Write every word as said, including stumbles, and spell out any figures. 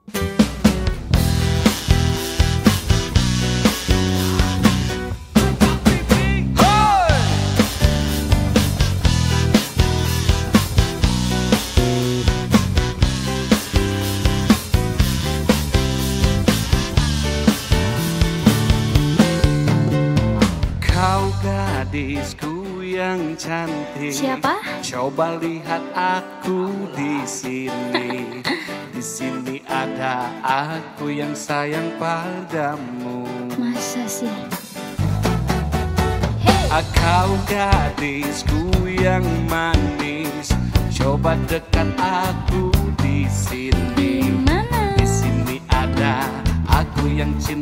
Gadisku yang cantik. Siapa? Coba lihat aku di sini. Di sini ada aku yang sayang padamu. Masa sih? Hey! Kau gadisku yang manis. Coba dekat aku di sini. Di mana? Di sini ada aku yang cinta